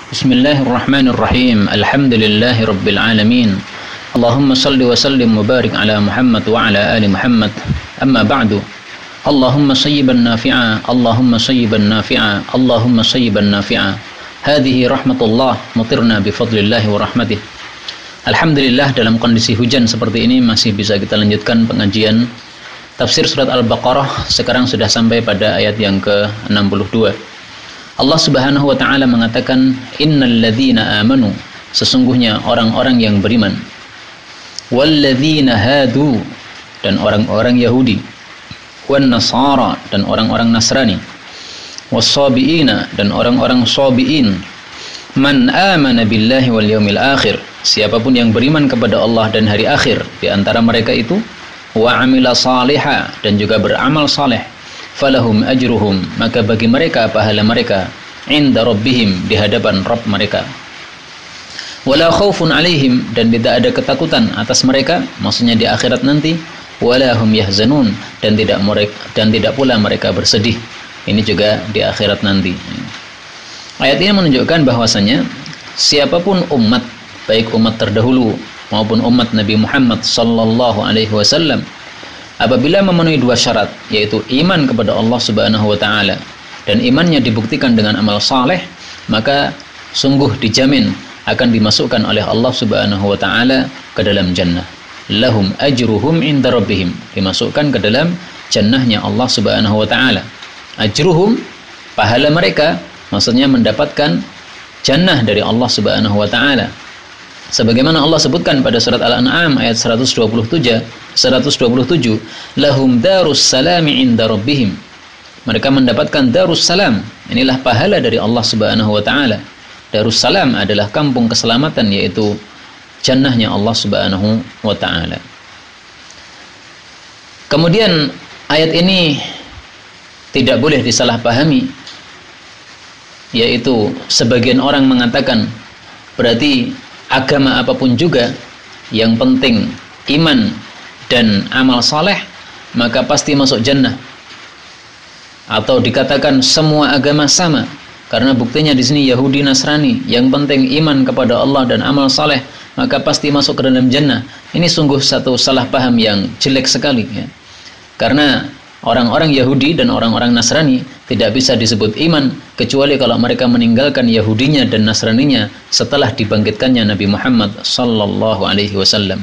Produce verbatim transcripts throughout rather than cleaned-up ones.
Bismillahirrahmanirrahim. Alhamdulillahi rabbil alamin. Allahumma salli wa sallim wa barik ala Muhammad wa ala ali Muhammad. Amma ba'du. Allahumma sayyiban nafi'a, Allahumma sayyiban nafi'a, Allahumma sayyiban nafi'a. Hadhihi rahmatullah mutirna bifadlillahi wa rahmatih. Alhamdulillah, dalam kondisi hujan seperti ini masih bisa kita lanjutkan pengajian tafsir surat Al-Baqarah. Sekarang sudah sampai pada ayat yang ke enam puluh dua. Allah Subhanahu wa taala mengatakan, innal ladzina amanu, sesungguhnya orang-orang yang beriman, wal ladzina hadu, dan orang-orang Yahudi, wan nasara, dan orang-orang Nasrani, was-sabiina, dan orang-orang sabiin, man amana billahi wal yaumil akhir, siapapun yang beriman kepada Allah dan hari akhir di antara mereka itu, wa amila salihah, dan juga beramal saleh, falahum ajruhum, maka bagi mereka pahala mereka, inda rabbihim, di hadapan Rabb mereka, wala khaufun alaihim, dan tidak ada ketakutan atas mereka, maksudnya di akhirat nanti, wala hum yahzanun, dan tidak mereka dan tidak pula mereka bersedih, ini juga di akhirat nanti. Ayat ini menunjukkan bahwasanya siapapun umat, baik umat terdahulu maupun umat Nabi Muhammad sallallahu alaihi wasallam, apabila memenuhi dua syarat, yaitu iman kepada Allah Subhanahu wa taala dan imannya dibuktikan dengan amal saleh, maka sungguh dijamin akan dimasukkan oleh Allah Subhanahu wa taala ke dalam jannah. Lahum ajruhum inda rabbihim, dimasukkan ke dalam jannahnya Allah Subhanahu wa taala. Ajruhum, pahala mereka, maksudnya mendapatkan jannah dari Allah Subhanahu wa taala. Sebagaimana Allah sebutkan pada surat Al-An'am ayat seratus dua puluh tujuh, lahum darus salami inda rabbihim, mereka mendapatkan darus salam, inilah pahala dari Allah Subhanahu wa taala. Darus salam adalah kampung keselamatan, yaitu jannahnya Allah Subhanahu wa taala. Kemudian ayat ini tidak boleh disalahpahami, yaitu sebagian orang mengatakan berarti agama apapun juga, yang penting iman dan amal saleh, maka pasti masuk jannah. Atau dikatakan semua agama sama, karena buktinya di sini Yahudi Nasrani, yang penting iman kepada Allah dan amal saleh, maka pasti masuk ke dalam jannah. Ini sungguh satu salah paham yang jelek sekali, ya. Karena orang-orang Yahudi dan orang-orang Nasrani tidak bisa disebut iman kecuali kalau mereka meninggalkan Yahudinya dan Nasraninya setelah dibangkitkannya Nabi Muhammad sallallahu alaihi wasallam.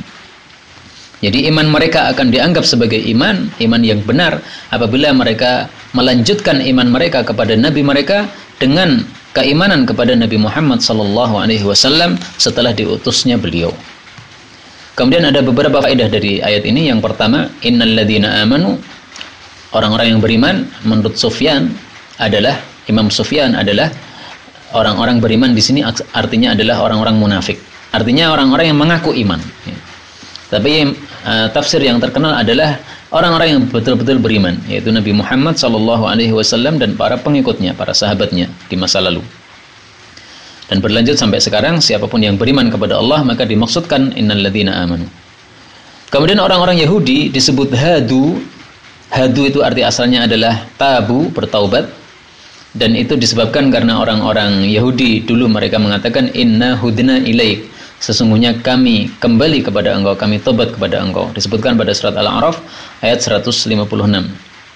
Jadi iman mereka akan dianggap sebagai iman, iman yang benar apabila mereka melanjutkan iman mereka kepada Nabi mereka dengan keimanan kepada Nabi Muhammad sallallahu alaihi wasallam setelah diutusnya beliau. Kemudian ada beberapa faedah dari ayat ini. Yang pertama, innal ladzina amanu, orang-orang yang beriman menurut Sufyan adalah, Imam Sufyan adalah orang-orang beriman di sini artinya adalah orang-orang munafik. Artinya orang-orang yang mengaku iman. Ya. Tapi uh, tafsir yang terkenal adalah orang-orang yang betul-betul beriman, yaitu Nabi Muhammad sallallahu alaihi wasallam dan para pengikutnya, para sahabatnya di masa lalu. Dan berlanjut sampai sekarang, siapapun yang beriman kepada Allah maka dimaksudkan innal ladzina amanu. Kemudian orang-orang Yahudi disebut hadu. Hadu itu arti asalnya adalah tabu, bertaubat, dan itu disebabkan karena orang-orang Yahudi dulu mereka mengatakan inna hudna ilaik, sesungguhnya kami kembali kepada engkau, kami tobat kepada engkau. Disebutkan pada surat Al-A'raf ayat seratus lima puluh enam.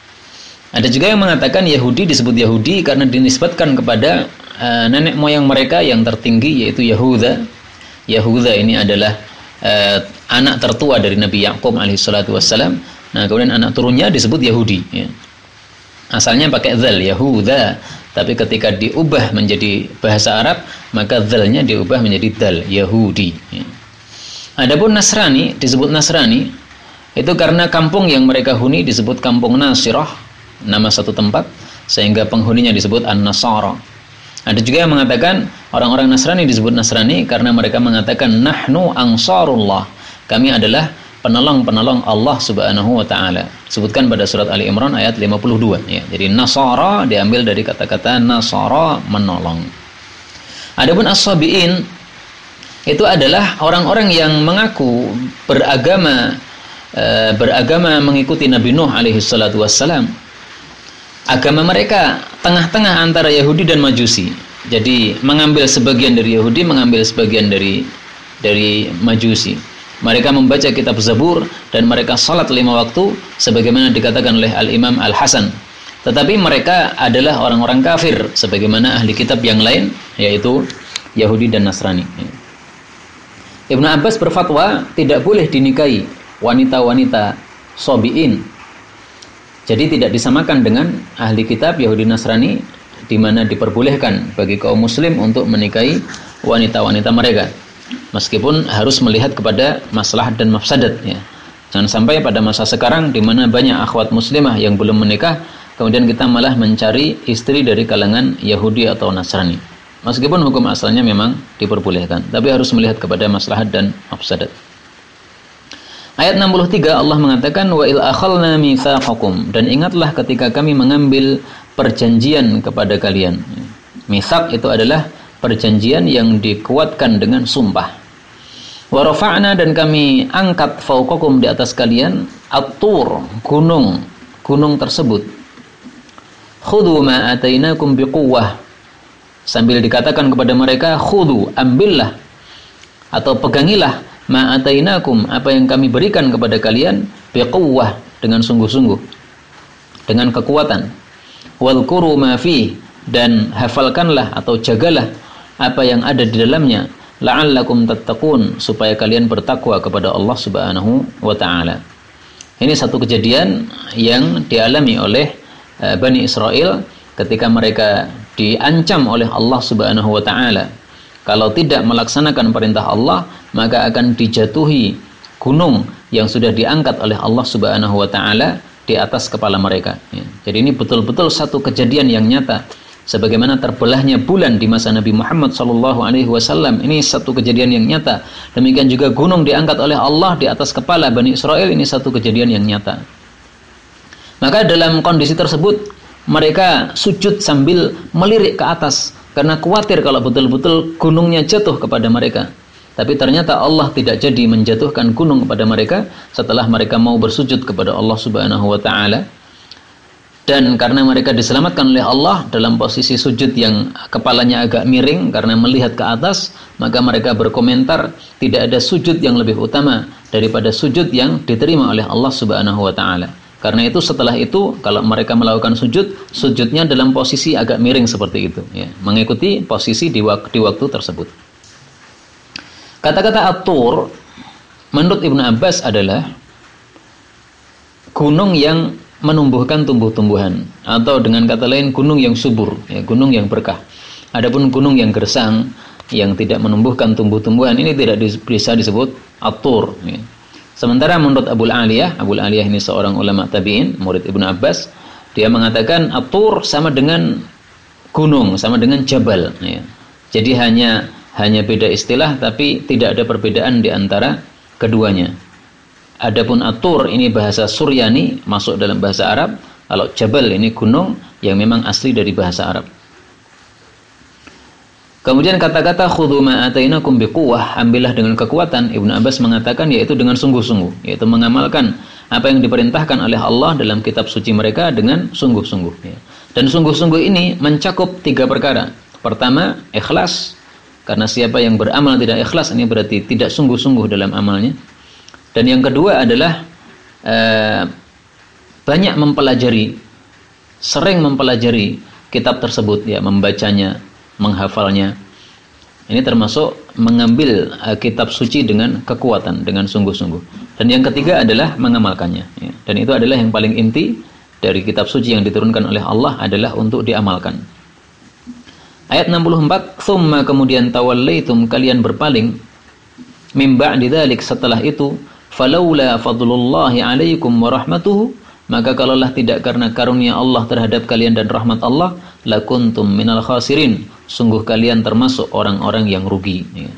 Ada juga yang mengatakan Yahudi disebut Yahudi karena dinisbatkan kepada uh, nenek moyang mereka yang tertinggi, yaitu Yahuda. Yahuda ini adalah uh, anak tertua dari Nabi Ya'qub alaihi salatu wassalam. Nah, kemudian anak turunnya disebut Yahudi, ya. Asalnya pakai dzal, Yahuda, tapi ketika diubah menjadi bahasa Arab, maka dzalnya diubah menjadi dal, Yahudi, ya. Adapun Nasrani disebut Nasrani itu karena kampung yang mereka huni disebut kampung Nasirah, nama satu tempat, sehingga penghuninya disebut An-Nasara. Ada juga yang mengatakan orang-orang Nasrani disebut Nasrani karena mereka mengatakan nahnu ansarullah, kami adalah penolong-penolong Allah Subhanahu wa taala. Sebutkan pada surat Ali Imran ayat lima puluh dua, ya. Jadi Nasara diambil dari kata-kata Nasara, menolong. Adapun as-sabiin itu adalah orang-orang yang mengaku beragama e, beragama mengikuti Nabi Nuh alaihi salatu wassalam. Agama mereka tengah-tengah antara Yahudi dan Majusi. Jadi mengambil sebagian dari Yahudi, mengambil sebagian dari dari Majusi. Mereka membaca kitab Zabur dan mereka salat lima waktu sebagaimana dikatakan oleh Al-Imam Al-Hasan. Tetapi mereka adalah orang-orang kafir sebagaimana ahli kitab yang lain, yaitu Yahudi dan Nasrani. Ibnu Abbas berfatwa tidak boleh dinikahi wanita-wanita sobiin. Jadi tidak disamakan dengan ahli kitab Yahudi Nasrani, di mana diperbolehkan bagi kaum muslim untuk menikahi wanita-wanita mereka, meskipun harus melihat kepada maslahat dan mafsadat, ya. Jangan sampai pada masa sekarang di mana banyak akhwat muslimah yang belum menikah, kemudian kita malah mencari istri dari kalangan Yahudi atau Nasrani. Meskipun hukum asalnya memang diperbolehkan, tapi harus melihat kepada maslahat dan mafsadat. Ayat enam puluh tiga Allah mengatakan wa il akhalna mitsaqakum, dan ingatlah ketika kami mengambil perjanjian kepada kalian. Mitsaq itu adalah perjanjian yang dikuatkan dengan sumpah. Wa rafa'na, dan kami angkat fauqakum, di atas kalian, at-tur, gunung, gunung tersebut. Khudhu ma atainakum biquwwah, sambil dikatakan kepada mereka, khudhu, ambillah atau pegangilah, ma atainakum, apa yang kami berikan kepada kalian, biquwwah, dengan sungguh-sungguh, dengan kekuatan. Wadhkuru ma fi, dan hafalkanlah atau jagalah apa yang ada di dalamnya, la'allakum tattaqun, supaya kalian bertakwa kepada Allah Subhanahu wa taala. Ini satu kejadian yang dialami oleh uh, Bani Israel ketika mereka diancam oleh Allah Subhanahu wa taala. Kalau tidak melaksanakan perintah Allah, maka akan dijatuhi gunung yang sudah diangkat oleh Allah Subhanahu wa taala di atas kepala mereka. Ya. Jadi ini betul-betul satu kejadian yang nyata. Sebagaimana terbelahnya bulan di masa Nabi Muhammad sallallahu alaihi wasallam, ini satu kejadian yang nyata. Demikian juga gunung diangkat oleh Allah di atas kepala Bani Israel, ini satu kejadian yang nyata. Maka dalam kondisi tersebut mereka sujud sambil melirik ke atas karena khawatir kalau betul-betul gunungnya jatuh kepada mereka. Tapi ternyata Allah tidak jadi menjatuhkan gunung kepada mereka setelah mereka mau bersujud kepada Allah Subhanahu wa taala. Dan karena mereka diselamatkan oleh Allah dalam posisi sujud yang kepalanya agak miring karena melihat ke atas, maka mereka berkomentar, tidak ada sujud yang lebih utama daripada sujud yang diterima oleh Allah Subhanahu wa taala. Karena itu setelah itu kalau mereka melakukan sujud, sujudnya dalam posisi agak miring seperti itu, ya, mengikuti posisi di waktu, di waktu tersebut. Kata-kata at-tur menurut Ibnu Abbas adalah gunung yang menumbuhkan tumbuh-tumbuhan, atau dengan kata lain gunung yang subur, ya, gunung yang berkah. Adapun gunung yang gersang yang tidak menumbuhkan tumbuh-tumbuhan, ini tidak bisa disebut at-tur, ya. Sementara menurut Abul Aliyah, Abul Aliyah ini seorang ulama tabi'in, murid Ibnu Abbas, dia mengatakan at-tur sama dengan gunung, sama dengan jabal, ya. Jadi hanya Hanya beda istilah, tapi tidak ada perbedaan di antara keduanya. Adapun at-tur ini bahasa Suryani, masuk dalam bahasa Arab. Kalau jabal ini gunung yang memang asli dari bahasa Arab. Kemudian kata-kata khudhu ma atainakum biquwwah, ambillah dengan kekuatan, Ibnu Abbas mengatakan yaitu dengan sungguh-sungguh, yaitu mengamalkan apa yang diperintahkan oleh Allah dalam kitab suci mereka dengan sungguh-sungguh, ya. Dan sungguh-sungguh ini mencakup tiga perkara. Pertama, ikhlas. Karena siapa yang beramal tidak ikhlas, ini berarti tidak sungguh-sungguh dalam amalnya. Dan yang kedua adalah eh, banyak mempelajari, sering mempelajari kitab tersebut, ya, membacanya, menghafalnya. Ini termasuk mengambil eh, kitab suci dengan kekuatan, dengan sungguh-sungguh. Dan yang ketiga adalah mengamalkannya, ya. Dan itu adalah yang paling inti dari kitab suci yang diturunkan oleh Allah, adalah untuk diamalkan. Ayat enam puluh empat, "Tsumma", kemudian tawallaitum, kalian berpaling, "mim ba'di dzalik", setelah itu, "falaula fadlullahi 'alaikum wa rahmatuhu", maka kalaulah tidak karena karunia Allah terhadap kalian dan rahmat Allah, lakuntum minal khasirin, sungguh kalian termasuk orang-orang yang rugi, ya.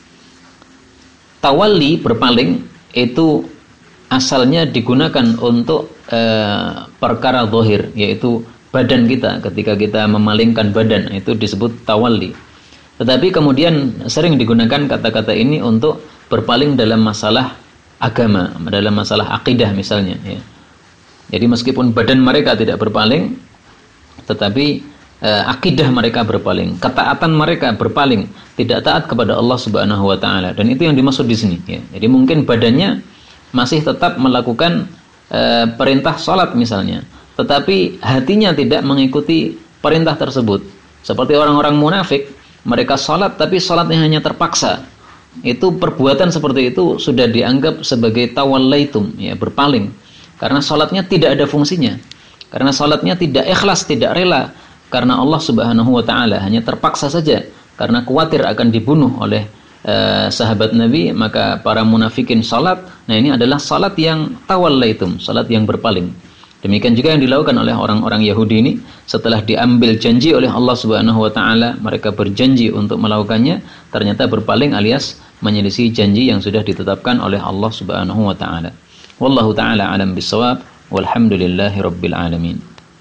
Tawalli, berpaling, itu asalnya digunakan untuk uh, perkara zahir, yaitu badan kita. Ketika kita memalingkan badan, itu disebut tawalli. Tetapi kemudian sering digunakan kata-kata ini untuk berpaling dalam masalah agama, dalam masalah akidah misalnya, ya. Jadi meskipun badan mereka tidak berpaling, tetapi uh, akidah mereka berpaling, ketaatan mereka berpaling, tidak taat kepada Allah Subhanahu wa taala. Dan itu yang dimaksud di sini ya. Jadi mungkin badannya masih tetap melakukan uh, perintah salat misalnya, tetapi hatinya tidak mengikuti perintah tersebut. Seperti orang-orang munafik, mereka salat tapi salatnya hanya terpaksa. Itu perbuatan seperti itu sudah dianggap sebagai tawallaitum ya, berpaling. Karena salatnya tidak ada fungsinya. Karena salatnya tidak ikhlas, tidak rela karena Allah Subhanahu wa taala, hanya terpaksa saja karena khawatir akan dibunuh oleh uh, sahabat Nabi, maka para munafikin salat. Nah, ini adalah salat yang tawallaitum, salat yang berpaling. Demikian juga yang dilakukan oleh orang-orang Yahudi ini, setelah diambil janji oleh Allah Subhanahu wa taala, mereka berjanji untuk melakukannya, ternyata berpaling alias menyelisih janji yang sudah ditetapkan oleh Allah Subhanahu wa taala. Wallahu taala alam bisawab, walhamdulillahirabbil alamin.